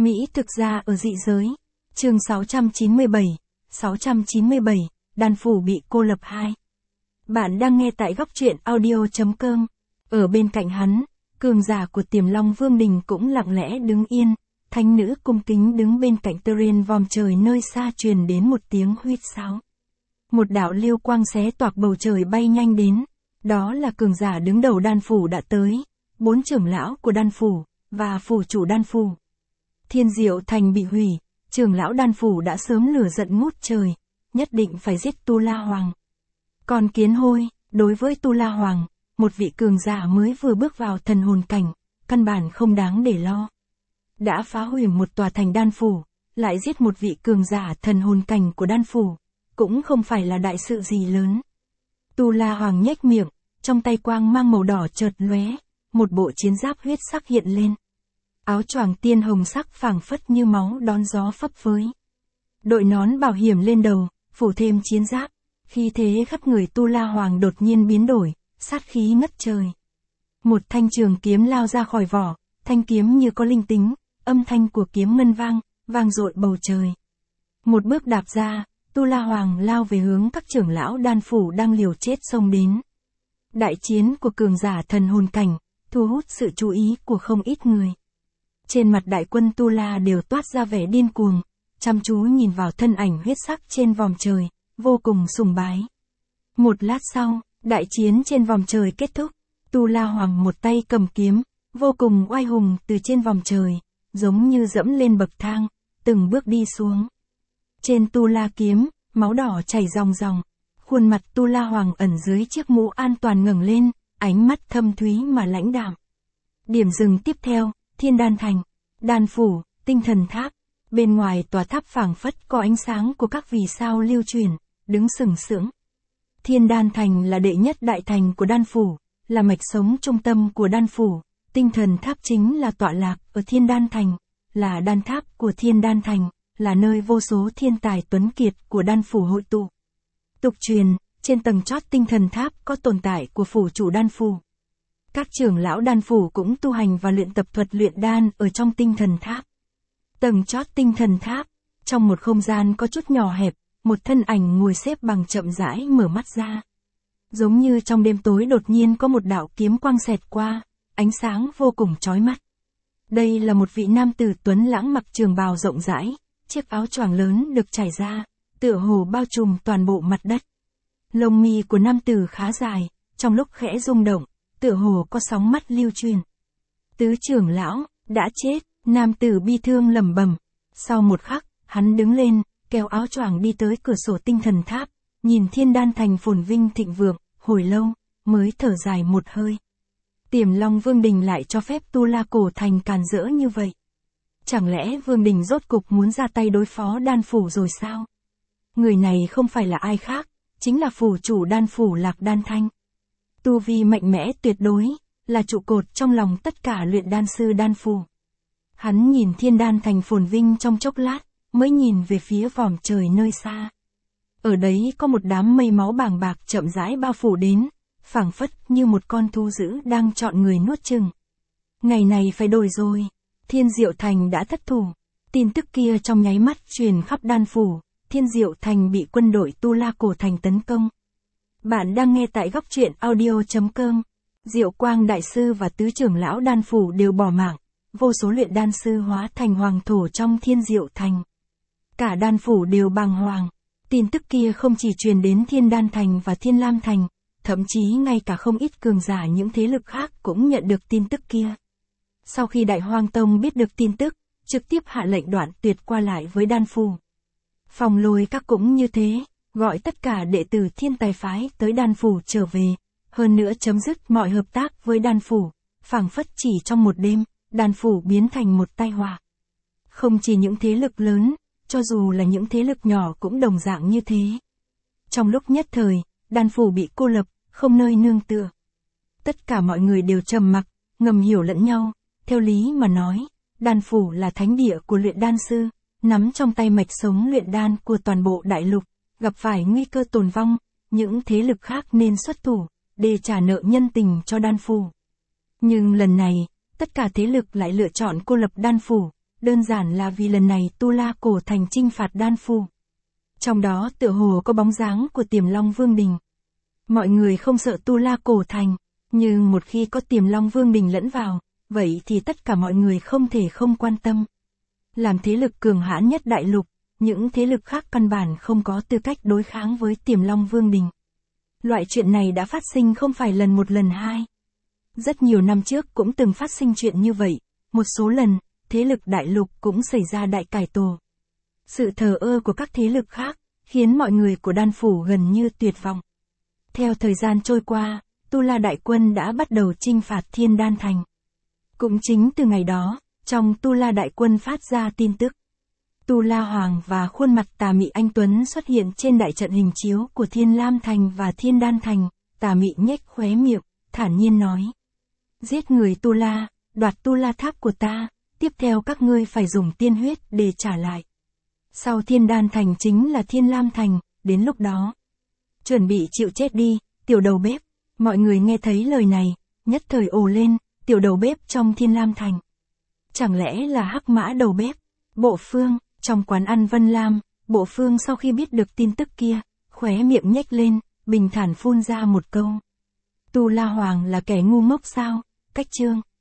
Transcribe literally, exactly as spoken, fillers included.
Mỹ thực ra ở dị giới. Chương sáu trăm chín mươi bảy, sáu trăm chín mươi bảy, đan phủ bị cô lập hai. Bạn đang nghe tại góc truyện audio chấm com. Ở bên cạnh hắn, cường giả của Tiềm Long Vương Đình cũng lặng lẽ đứng yên, thánh nữ cung kính đứng bên cạnh terrain vòm trời nơi xa truyền đến một tiếng huýt sáo. Một đạo lưu quang xé toạc bầu trời bay nhanh đến, đó là cường giả đứng đầu đan phủ đã tới, bốn trưởng lão của đan phủ, và phủ chủ đan phủ. Thiên Diệu Thành bị hủy, trưởng lão đan phủ đã sớm lửa giận ngút trời, nhất định phải giết Tu La Hoàng. Còn Kiến Hôi, đối với Tu La Hoàng, một vị cường giả mới vừa bước vào thần hồn cảnh, căn bản không đáng để lo. Đã phá hủy một tòa thành đan phủ, lại giết một vị cường giả thần hồn cảnh của đan phủ, cũng không phải là đại sự gì lớn. Tu La Hoàng nhếch miệng, trong tay quang mang màu đỏ chợt lóe, một bộ chiến giáp huyết sắc hiện lên. Áo choàng tiên hồng sắc phảng phất như máu đón gió phấp phới. Đội nón bảo hiểm lên đầu, phủ thêm chiến giáp, khí thế khắp người Tu La Hoàng đột nhiên biến đổi, sát khí ngất trời. Một thanh trường kiếm lao ra khỏi vỏ, thanh kiếm như có linh tính, âm thanh của kiếm ngân vang, vang dội bầu trời. Một bước đạp ra, Tu La Hoàng lao về hướng các trưởng lão đan phủ đang liều chết xông đến. Đại chiến của cường giả thần hồn cảnh, thu hút sự chú ý của không ít người. Trên mặt đại quân Tu La đều toát ra vẻ điên cuồng, chăm chú nhìn vào thân ảnh huyết sắc trên vòm trời, vô cùng sùng bái. Một lát sau, đại chiến trên vòm trời kết thúc, Tu La Hoàng một tay cầm kiếm, vô cùng oai hùng từ trên vòm trời, giống như dẫm lên bậc thang, từng bước đi xuống. Trên Tu La kiếm, máu đỏ chảy ròng ròng, khuôn mặt Tu La Hoàng ẩn dưới chiếc mũ an toàn ngẩng lên, ánh mắt thâm thúy mà lãnh đạm. Điểm dừng tiếp theo, Thiên Đan Thành, đan phủ, tinh thần tháp. Bên ngoài tòa tháp phảng phất có ánh sáng của các vì sao lưu chuyển, đứng sừng sững. Thiên Đan Thành là đệ nhất đại thành của đan phủ, là mạch sống trung tâm của đan phủ. Tinh thần tháp chính là tọa lạc ở Thiên Đan Thành, là đan tháp của Thiên Đan Thành, là nơi vô số thiên tài tuấn kiệt của đan phủ hội tụ. Tục truyền, trên tầng chót tinh thần tháp có tồn tại của phủ chủ đan phủ. Các trưởng lão đan phủ cũng tu hành và luyện tập thuật luyện đan ở trong tinh thần tháp. Tầng chót tinh thần tháp, trong một không gian có chút nhỏ hẹp, một thân ảnh ngồi xếp bằng chậm rãi mở mắt ra. Giống như trong đêm tối đột nhiên có một đạo kiếm quang xẹt qua, ánh sáng vô cùng chói mắt. Đây là một vị nam tử tuấn lãng mặc trường bào rộng rãi, chiếc áo choàng lớn được trải ra, tựa hồ bao trùm toàn bộ mặt đất. Lông mi của nam tử khá dài, trong lúc khẽ rung động, tựa hồ có sóng mắt lưu truyền. Tứ trưởng lão, đã chết, nam tử bi thương lẩm bẩm. Sau một khắc, hắn đứng lên, kéo áo choàng đi tới cửa sổ tinh thần tháp, nhìn Thiên Đan Thành phồn vinh thịnh vượng, hồi lâu, mới thở dài một hơi. Tiềm Long Vương Đình lại cho phép Tu La Cổ Thành càn rỡ như vậy. Chẳng lẽ Vương Đình rốt cục muốn ra tay đối phó đan phủ rồi sao? Người này không phải là ai khác, chính là phủ chủ đan phủ Lạc Đan Thanh. Tu vi mạnh mẽ tuyệt đối, là trụ cột trong lòng tất cả luyện đan sư đan phủ. Hắn nhìn Thiên Đan Thành phồn vinh trong chốc lát, mới nhìn về phía vòm trời nơi xa. Ở đấy có một đám mây máu bàng bạc chậm rãi bao phủ đến, phảng phất như một con thú dữ đang chọn người nuốt chửng. Ngày này phải đổi rồi, Thiên Diệu Thành đã thất thủ. Tin tức kia trong nháy mắt truyền khắp đan phủ, Thiên Diệu Thành bị quân đội Tu La Cổ Thành tấn công. Bạn đang nghe tại góc truyện audio chấm com. Diệu Quang Đại Sư và tứ trưởng lão đan phủ đều bỏ mạng, vô số luyện đan sư hóa thành hoàng thổ trong Thiên Diệu Thành. Cả đan phủ đều bàng hoàng. Tin tức kia không chỉ truyền đến Thiên Đan Thành và Thiên Lam Thành, thậm chí ngay cả không ít cường giả những thế lực khác cũng nhận được tin tức kia. Sau khi Đại Hoang Tông biết được tin tức, trực tiếp hạ lệnh đoạn tuyệt qua lại với đan phủ. Phong Lôi Các cũng như thế, gọi tất cả đệ tử Thiên Tài phái tới đan phủ trở về, hơn nữa chấm dứt mọi hợp tác với đan phủ, phảng phất chỉ trong một đêm, đan phủ biến thành một tai họa. Không chỉ những thế lực lớn, cho dù là những thế lực nhỏ cũng đồng dạng như thế. Trong lúc nhất thời, đan phủ bị cô lập, không nơi nương tựa. Tất cả mọi người đều trầm mặc, ngầm hiểu lẫn nhau, theo lý mà nói, đan phủ là thánh địa của luyện đan sư, nắm trong tay mạch sống luyện đan của toàn bộ đại lục, gặp phải nguy cơ tồn vong, những thế lực khác nên xuất thủ, để trả nợ nhân tình cho đan phủ. Nhưng lần này, tất cả thế lực lại lựa chọn cô lập đan phủ, đơn giản là vì lần này Tu La Cổ Thành chinh phạt Đan Phủ. Trong đó tựa hồ có bóng dáng của Tiềm Long Vương Đình. Mọi người không sợ Tu La Cổ Thành, nhưng một khi có Tiềm Long Vương Đình lẫn vào, vậy thì tất cả mọi người không thể không quan tâm. Làm thế lực cường hãn nhất đại lục, những thế lực khác căn bản không có tư cách đối kháng với Tiềm Long Vương Đình. Loại chuyện này đã phát sinh không phải lần một lần hai. Rất nhiều năm trước cũng từng phát sinh chuyện như vậy, một số lần, thế lực đại lục cũng xảy ra đại cải tổ. Sự thờ ơ của các thế lực khác, khiến mọi người của Đan Phủ gần như tuyệt vọng. Theo thời gian trôi qua, Tu La Đại Quân đã bắt đầu chinh phạt Thiên Đan Thành. Cũng chính từ ngày đó, trong Tu La Đại Quân phát ra tin tức. Tu La Hoàng và khuôn mặt tà mị anh Tuấn xuất hiện trên đại trận hình chiếu của Thiên Lam Thành và Thiên Đan Thành, tà mị nhếch khóe miệng, thản nhiên nói. Giết người Tu La, đoạt Tu La Tháp của ta, tiếp theo các ngươi phải dùng tiên huyết để trả lại. Sau Thiên Đan Thành chính là Thiên Lam Thành, đến lúc đó. Chuẩn bị chịu chết đi, tiểu đầu bếp. Mọi người nghe thấy lời này, nhất thời ồ lên, tiểu đầu bếp trong Thiên Lam Thành. Chẳng lẽ là Hắc Mã đầu bếp? Bộ Phương, trong quán ăn Vân Lam, Bộ Phương sau khi biết được tin tức kia, khóe miệng nhếch lên, bình thản phun ra một câu. Tu La Hoàng là kẻ ngu ngốc sao? Cách chương.